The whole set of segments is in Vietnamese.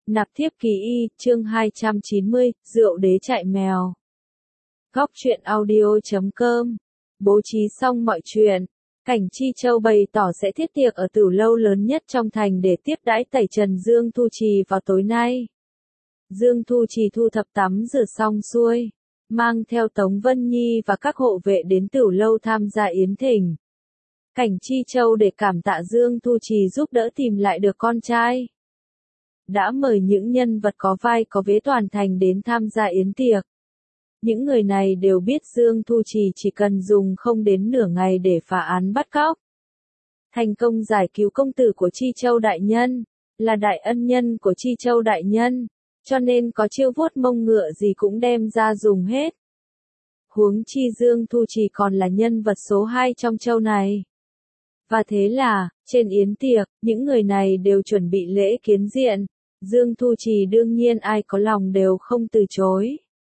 Nạp thiếp ký y, chương 290, rượu đế chạy mèo. Góc truyện audio.com. Bố trí xong mọi chuyện, Cảnh Chi Châu bày tỏ sẽ thiết tiệc ở tử lâu lớn nhất trong thành để tiếp đãi tẩy trần Dương Thu Trì vào tối nay. Dương Thu Trì thu thập tắm rửa xong xuôi, mang theo Tống Vân Nhi và các hộ vệ đến tử lâu tham gia yến thỉnh. Cảnh Chi Châu để cảm tạ Dương Thu Trì giúp đỡ tìm lại được con trai. Đã mời những nhân vật có vai có vế toàn thành đến tham gia yến tiệc. Những người này đều biết Dương Thu Trì chỉ cần dùng không đến nửa ngày để phá án bắt cóc. Thành công giải cứu công tử của Chi Châu đại nhân, là đại ân nhân của Chi Châu đại nhân, cho nên có chiêu vuốt mông ngựa gì cũng đem ra dùng hết. Huống chi Dương Thu Trì còn là nhân vật số 2 trong châu này. Và thế là, trên yến tiệc, những người này đều chuẩn bị lễ kiến diện. Dương Thu Trì đương nhiên ai có lòng đều không từ chối.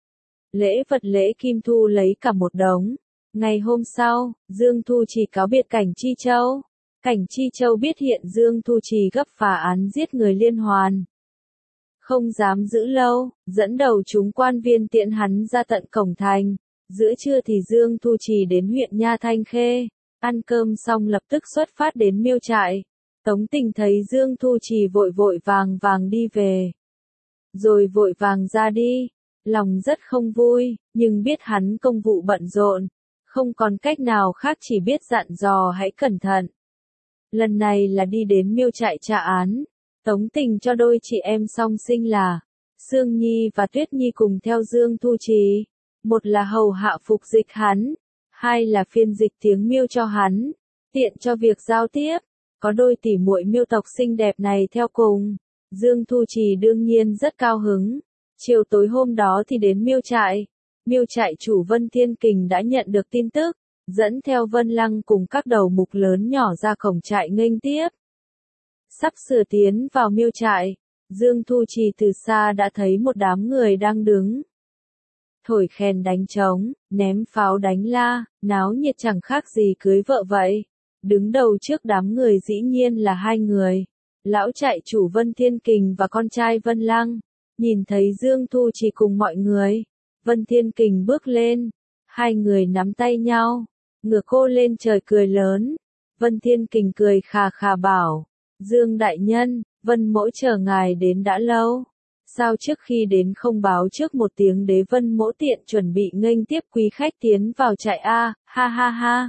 Lễ vật lễ kim thu lấy cả một đống. Ngày hôm sau, Dương Thu Trì cáo biệt Cảnh Chi Châu. Cảnh Chi Châu biết hiện Dương Thu Trì gấp phá án giết người liên hoàn. Không dám giữ lâu, dẫn đầu chúng quan viên tiễn hắn ra tận cổng thành. Giữa trưa thì Dương Thu Trì đến huyện Nha Thanh Khê. Ăn cơm xong lập tức xuất phát đến miêu trại. Tống Tình thấy Dương Thu Trì vội vội vàng vàng đi về. Rồi vội vàng ra đi. Lòng rất không vui, nhưng biết hắn công vụ bận rộn. Không còn cách nào khác chỉ biết dặn dò hãy cẩn thận. Lần này là đi đến miêu trại tra án. Tống Tình cho đôi chị em song sinh là Sương Nhi và Tuyết Nhi cùng theo Dương Thu Trì. Một là hầu hạ phục dịch hắn. Hai là phiên dịch tiếng miêu cho hắn. Tiện cho việc giao tiếp. Có đôi tỷ muội miêu tộc xinh đẹp này theo cùng. Dương Thu Trì đương nhiên rất cao hứng. Chiều tối hôm đó thì đến miêu trại. Miêu trại chủ Vân Thiên Kình đã nhận được tin tức. Dẫn theo Vân Lăng cùng các đầu mục lớn nhỏ ra cổng trại nghênh tiếp. Sắp sửa tiến vào miêu trại. Dương Thu Trì từ xa đã thấy một đám người đang đứng. Thổi kèn đánh trống, ném pháo đánh la, náo nhiệt chẳng khác gì cưới vợ vậy. Đứng đầu trước đám người dĩ nhiên là hai người. Lão trại chủ Vân Thiên Kình và con trai Vân Lăng. Nhìn thấy Dương Thu Trì cùng mọi người. Vân Thiên Kình bước lên. Hai người nắm tay nhau. Ngửa cô lên trời cười lớn. Vân Thiên Kình cười khà khà bảo. Dương đại nhân, Vân mỗ chờ ngài đến đã lâu. Sao trước khi đến không báo trước một tiếng để Vân mỗ tiện chuẩn bị nghênh tiếp quý khách tiến vào trại a, ha ha ha.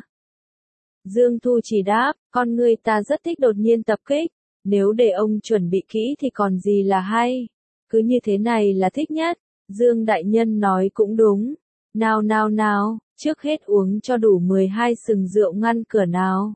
Dương Thu Trì đáp, con người ta rất thích đột nhiên tập kích, nếu để ông chuẩn bị kỹ thì còn gì là hay. Cứ như thế này là thích nhất. Dương đại nhân nói cũng đúng. Nào nào nào, trước hết uống cho đủ 12 sừng rượu ngăn cửa nào.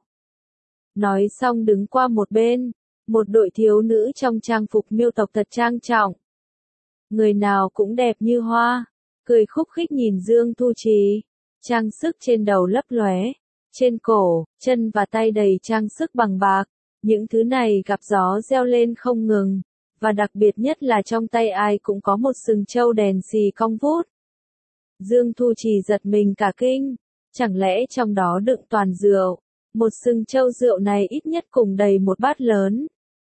Nói xong đứng qua một bên, một đội thiếu nữ trong trang phục miêu tộc thật trang trọng. Người nào cũng đẹp như hoa, cười khúc khích nhìn Dương Thu Trì. Trang sức trên đầu lấp lóe, trên cổ, chân và tay đầy trang sức bằng bạc. Những thứ này gặp gió reo lên không ngừng. Và đặc biệt nhất là trong tay ai cũng có một sừng trâu đèn xì cong vút. Dương Thu Trì giật mình cả kinh. Chẳng lẽ trong đó đựng toàn rượu? Một sừng trâu rượu này ít nhất cùng đầy một bát lớn.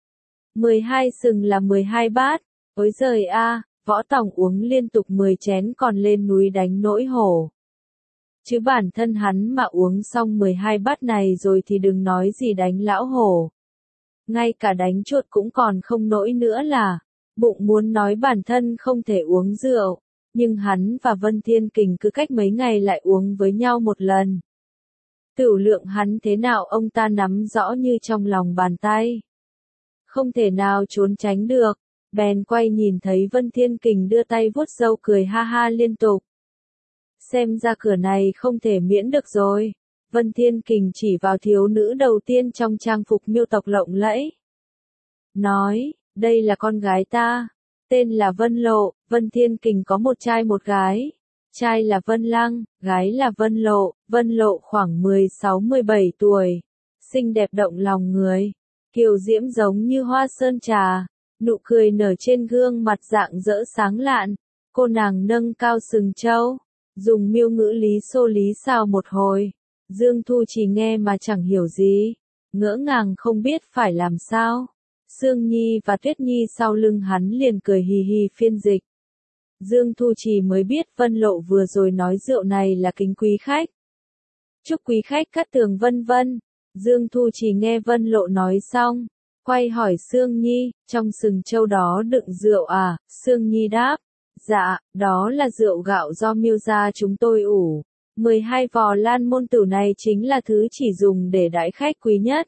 12 sừng là 12 bát. Ôi giời a, Võ Tòng uống liên tục 10 chén còn lên núi đánh nỗi hổ. Chứ bản thân hắn mà uống xong 12 bát này rồi thì đừng nói gì đánh lão hổ. Ngay cả đánh chuột cũng còn không nổi nữa là. Bụng muốn nói bản thân không thể uống rượu. Nhưng hắn và Vân Thiên Kình cứ cách mấy ngày lại uống với nhau một lần. Tửu lượng hắn thế nào ông ta nắm rõ như trong lòng bàn tay. Không thể nào trốn tránh được. Bèn quay nhìn thấy Vân Thiên Kình đưa tay vuốt râu cười ha ha liên tục. Xem ra cửa này không thể miễn được rồi. Vân Thiên Kình chỉ vào thiếu nữ đầu tiên trong trang phục miêu tộc lộng lẫy. Nói, đây là con gái ta. Tên là Vân Lộ. Vân Thiên Kình có một trai một gái. Trai là Vân Lăng, gái là Vân Lộ. Vân Lộ khoảng 16-17 tuổi. Xinh đẹp động lòng người. Kiều diễm giống như hoa sơn trà. Nụ cười nở trên gương mặt rạng rỡ sáng lạn. Cô nàng nâng cao sừng trâu. Dùng miêu ngữ lý xô lý xào một hồi. Dương Thu Trì nghe mà chẳng hiểu gì. Ngỡ ngàng không biết phải làm sao. Sương Nhi và Tuyết Nhi sau lưng hắn liền cười hì hì phiên dịch. Dương Thu Trì mới biết Vân Lộ vừa rồi nói rượu này là kính quý khách. Chúc quý khách cát tường vân vân. Dương Thu Trì nghe Vân Lộ nói xong, quay hỏi Sương Nhi, trong sừng trâu đó đựng rượu à? Sương Nhi đáp, dạ, đó là rượu gạo do Miêu gia chúng tôi ủ. 12 vò Lan Môn Tử này chính là thứ chỉ dùng để đãi khách quý nhất.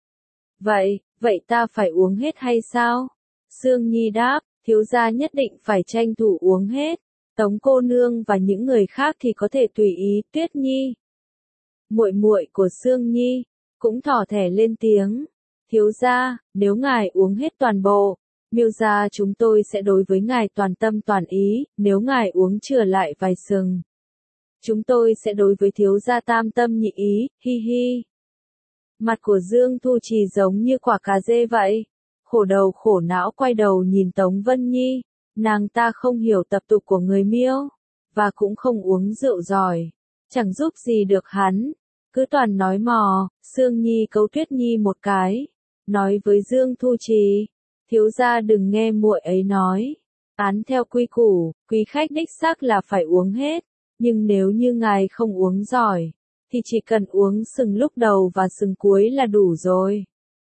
Vậy ta phải uống hết hay sao? Sương Nhi đáp, thiếu gia nhất định phải tranh thủ uống hết. Tống cô nương và những người khác thì có thể tùy ý. Tuyết Nhi, muội muội của Sương Nhi, cũng thỏ thẻ lên tiếng. Thiếu gia, nếu ngài uống hết toàn bộ, Miêu gia chúng tôi sẽ đối với ngài toàn tâm toàn ý, nếu ngài uống chừa lại vài sừng, chúng tôi sẽ đối với thiếu gia tam tâm nhị ý, hi hi. Mặt của Dương Thu Trì giống như quả cà rê vậy. Khổ đầu khổ não quay đầu nhìn Tống Vân Nhi, nàng ta không hiểu tập tục của người Miêu, và cũng không uống rượu giỏi, chẳng giúp gì được hắn, cứ toàn nói mò. Sương Nhi cấu Tuyết Nhi một cái, nói với Dương Thu Trì, thiếu gia đừng nghe muội ấy nói, án theo quy củ, quý khách đích xác là phải uống hết, nhưng nếu như ngài không uống giỏi, thì chỉ cần uống sừng lúc đầu và sừng cuối là đủ rồi.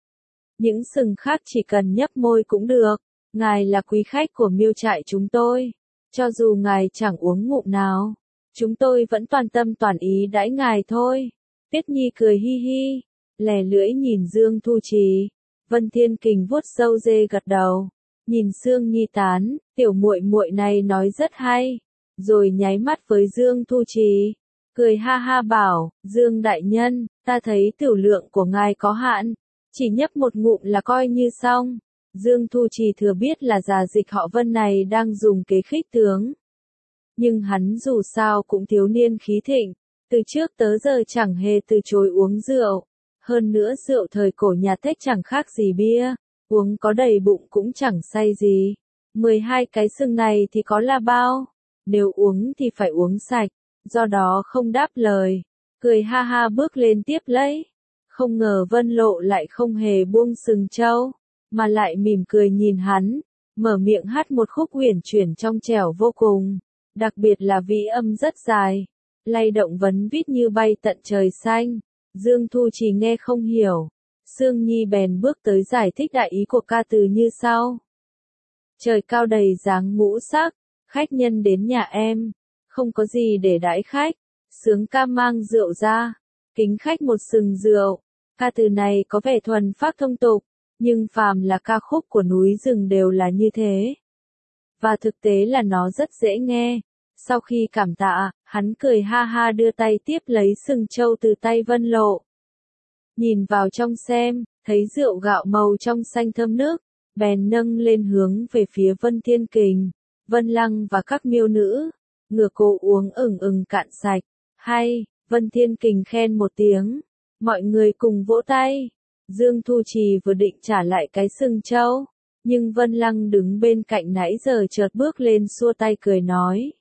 Những sừng khác chỉ cần nhấp môi cũng được, ngài là quý khách của Miêu trại chúng tôi, cho dù ngài chẳng uống ngụm nào, chúng tôi vẫn toàn tâm toàn ý đãi ngài thôi. Tuyết Nhi cười hi hi, lè lưỡi nhìn Dương Thu Trì. Vân Thiên Kình vuốt râu dê gật đầu, nhìn Sương Nhi tán, tiểu muội muội này nói rất hay, rồi nháy mắt với Dương Thu Trì, cười ha ha bảo, Dương đại nhân, ta thấy tiểu lượng của ngài có hạn, chỉ nhấp một ngụm là coi như xong. Dương Thu Trì thừa biết là già dịch họ Vân này đang dùng kế khích tướng, nhưng hắn dù sao cũng thiếu niên khí thịnh, từ trước tới giờ chẳng hề từ chối uống rượu. Hơn nữa rượu thời cổ nhà Tết chẳng khác gì bia, uống có đầy bụng cũng chẳng say gì. 12 cái sừng này thì có là bao, nếu uống thì phải uống sạch, do đó không đáp lời, cười ha ha bước lên tiếp lấy. Không ngờ Vân Lộ lại không hề buông sừng trâu, mà lại mỉm cười nhìn hắn, mở miệng hát một khúc uyển chuyển trong trẻo vô cùng, đặc biệt là vĩ âm rất dài, lay động vấn vít như bay tận trời xanh. Dương Thu Trì nghe không hiểu, Sương Nhi bèn bước tới giải thích đại ý của ca từ như sau. Trời cao đầy dáng ngũ sắc, khách nhân đến nhà em, không có gì để đãi khách, sướng ca mang rượu ra, kính khách một sừng rượu. Ca từ này có vẻ thuần phác thông tục, nhưng phàm là ca khúc của núi rừng đều là như thế. Và thực tế là nó rất dễ nghe. Sau khi cảm tạ, hắn cười ha ha đưa tay tiếp lấy sừng trâu từ tay Vân Lộ. Nhìn vào trong xem, thấy rượu gạo màu trong xanh thơm nước, bèn nâng lên hướng về phía Vân Thiên Kình, Vân Lăng và các miêu nữ, ngửa cổ uống cạn sạch. Hay, Vân Thiên Kình khen một tiếng, mọi người cùng vỗ tay. Dương Thu Trì vừa định trả lại cái sừng trâu, nhưng Vân Lăng đứng bên cạnh nãy giờ chợt bước lên xua tay cười nói.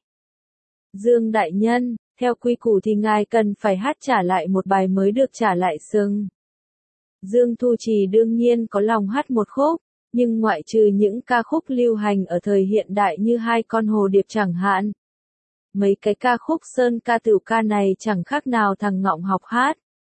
Dương đại nhân, theo quy củ thì ngài cần phải hát trả lại một bài mới được trả lại sừng. Dương Thu Trì đương nhiên có lòng hát một khúc, nhưng ngoại trừ những ca khúc lưu hành ở thời hiện đại như Hai con hồ điệp chẳng hạn, mấy cái ca khúc sơn ca tửu ca này chẳng khác nào thằng ngọng học hát.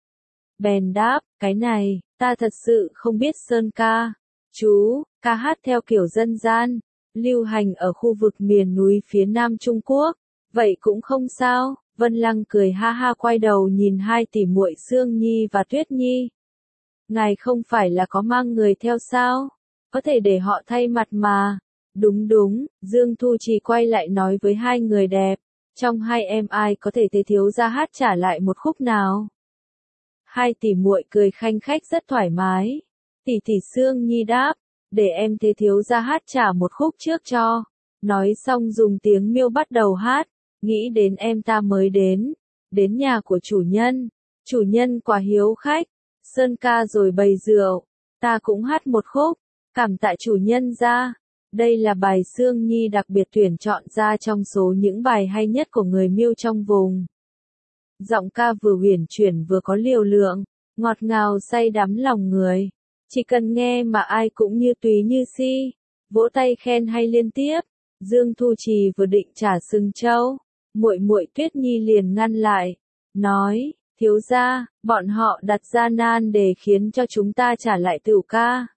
Bèn đáp, cái này, ta thật sự không biết sơn ca. Chú, ca hát theo kiểu dân gian, lưu hành ở khu vực miền núi phía Nam Trung Quốc. Vậy cũng không sao. Vân Lăng cười ha ha quay đầu nhìn hai tỷ muội Sương Nhi và Tuyết Nhi. Ngài không phải là có mang người theo sao? Có thể để họ thay mặt mà. Đúng đúng, Dương Thu Trì quay lại nói với hai người đẹp. Trong hai em ai có thể thế thiếu gia hát trả lại một khúc nào? Hai tỷ muội cười khanh khách rất thoải mái. Tỷ Sương Nhi đáp, để em thế thiếu gia hát trả một khúc trước cho. Nói xong dùng tiếng Miêu bắt đầu hát. Nghĩ đến em ta mới đến nhà của chủ nhân quả hiếu khách, sơn ca rồi bày rượu, ta cũng hát một khúc, cảm tạ chủ nhân ra. Đây là bài Sương Nhi đặc biệt tuyển chọn ra trong số những bài hay nhất của người Miêu trong vùng. Giọng ca vừa uyển chuyển vừa có liều lượng, ngọt ngào say đắm lòng người. Chỉ cần nghe mà ai cũng như túy như si, vỗ tay khen hay liên tiếp. Dương Thu Trì vừa định trả sừng trâu, muội muội Tuyết Nhi liền ngăn lại, nói, thiếu gia, bọn họ đặt ra nan để khiến cho chúng ta trả lại tửu ca.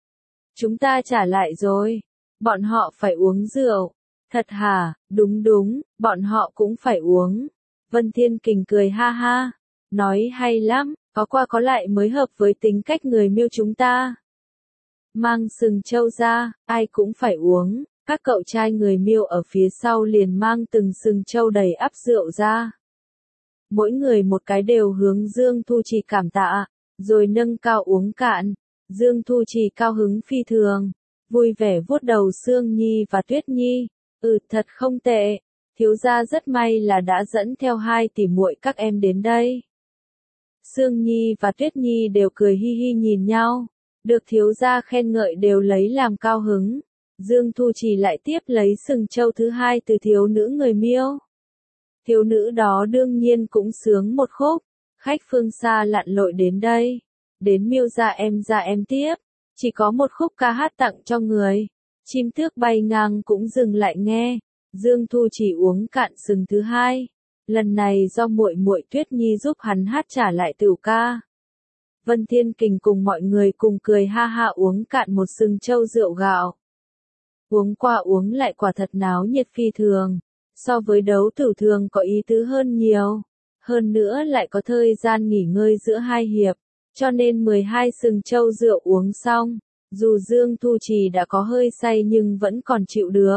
Chúng ta trả lại rồi, bọn họ phải uống rượu. Thật hả? Đúng đúng, bọn họ cũng phải uống. Vân Thiên Kình cười ha ha, nói hay lắm, có qua có lại mới hợp với tính cách người Miêu chúng ta. Mang sừng trâu ra, ai cũng phải uống. Các cậu trai người Miêu ở phía sau liền mang từng sừng trâu đầy ắp rượu ra. Mỗi người một cái đều hướng Dương Thu Trì cảm tạ, rồi nâng cao uống cạn. Dương Thu Trì cao hứng phi thường, vui vẻ vuốt đầu Sương Nhi và Tuyết Nhi. Thật không tệ, thiếu gia rất may là đã dẫn theo 2 tỷ muội các em đến đây. Sương Nhi và Tuyết Nhi đều cười hi hi nhìn nhau, được thiếu gia khen ngợi đều lấy làm cao hứng. Dương Thu Trì lại tiếp lấy sừng trâu thứ 2 từ thiếu nữ người Miêu. Thiếu nữ đó đương nhiên cũng sướng một khúc, khách phương xa lặn lội đến đây, đến Miêu gia em tiếp, chỉ có một khúc ca hát tặng cho người. Chim tước bay ngang cũng dừng lại nghe. Dương Thu Trì uống cạn sừng thứ 2. Lần này do muội muội Tuyết Nhi giúp hắn hát trả lại tửu ca. Vân Thiên Kình cùng mọi người cùng cười ha ha uống cạn một sừng trâu rượu gạo. Uống qua uống lại quả thật náo nhiệt phi thường, so với đấu tử thường có ý tứ hơn nhiều. Hơn nữa lại có thời gian nghỉ ngơi giữa 2 hiệp, cho nên 12 sừng trâu rượu uống xong. Dù Dương Thu Trì đã có hơi say nhưng vẫn còn chịu được.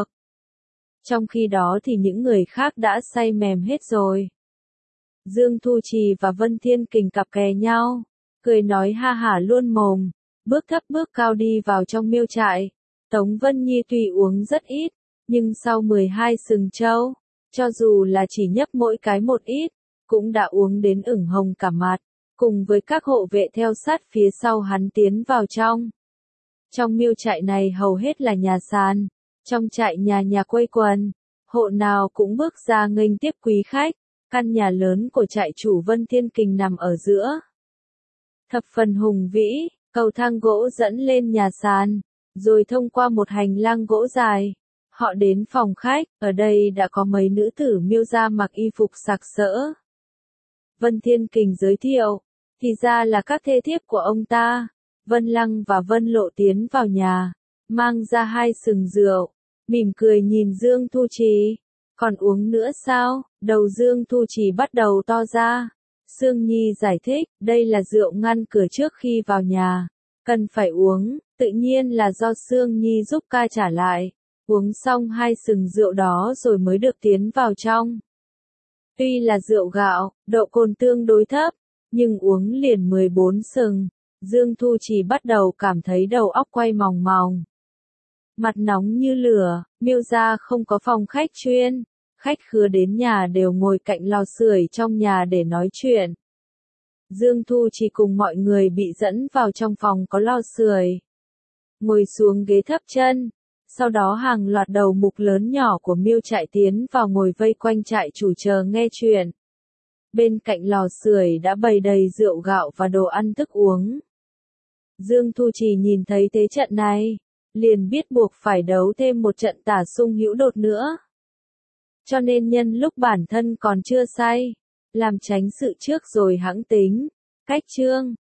Trong khi đó thì những người khác đã say mềm hết rồi. Dương Thu Trì và Vân Thiên Kình cặp kè nhau, cười nói ha hả luôn mồm, bước thấp bước cao đi vào trong miêu trại. Tống Vân Nhi tuy uống rất ít, nhưng sau 12 sừng trâu, cho dù là chỉ nhấp mỗi cái một ít, cũng đã uống đến ửng hồng cả mặt, cùng với các hộ vệ theo sát phía sau hắn tiến vào trong. Trong miêu trại này hầu hết là nhà sàn, trong trại nhà nhà quây quần, hộ nào cũng bước ra nghênh tiếp quý khách. Căn nhà lớn của trại chủ Vân Thiên Kình nằm ở giữa. Thập phần hùng vĩ, cầu thang gỗ dẫn lên nhà sàn, rồi thông qua một hành lang gỗ dài. Họ đến phòng khách, ở đây đã có mấy nữ tử Miêu gia mặc y phục sặc sỡ. Vân Thiên Kình giới thiệu, thì ra là các thê thiếp của ông ta. Vân Lăng và Vân Lộ tiến vào nhà, mang ra 2 sừng rượu, mỉm cười nhìn Dương Thu Trì. Còn uống nữa sao? Đầu Dương Thu Trì bắt đầu to ra. Sương Nhi giải thích, đây là rượu ngăn cửa trước khi vào nhà. Cần phải uống, tự nhiên là do Sương Nhi giúp ca trả lại. Uống xong 2 sừng rượu đó rồi mới được tiến vào trong. Tuy là rượu gạo, độ cồn tương đối thấp, nhưng uống liền 14 sừng. Dương Thu Trì bắt đầu cảm thấy đầu óc quay mòng mòng. Mặt nóng như lửa, Miêu gia không có phòng khách chuyên. Khách khứa đến nhà đều ngồi cạnh lò sưởi trong nhà để nói chuyện. Dương Thu Trì cùng mọi người bị dẫn vào trong phòng có lò sưởi. Ngồi xuống ghế thấp chân. Sau đó hàng loạt đầu mục lớn nhỏ của Miêu trại tiến vào ngồi vây quanh trại chủ chờ nghe chuyện. Bên cạnh lò sưởi đã bày đầy rượu gạo và đồ ăn thức uống. Dương Thu Trì nhìn thấy thế trận này, liền biết buộc phải đấu thêm một trận tả sung hữu đột nữa. Cho nên nhân lúc bản thân còn chưa say, làm tránh sự trước rồi hẵng tính. Cách chương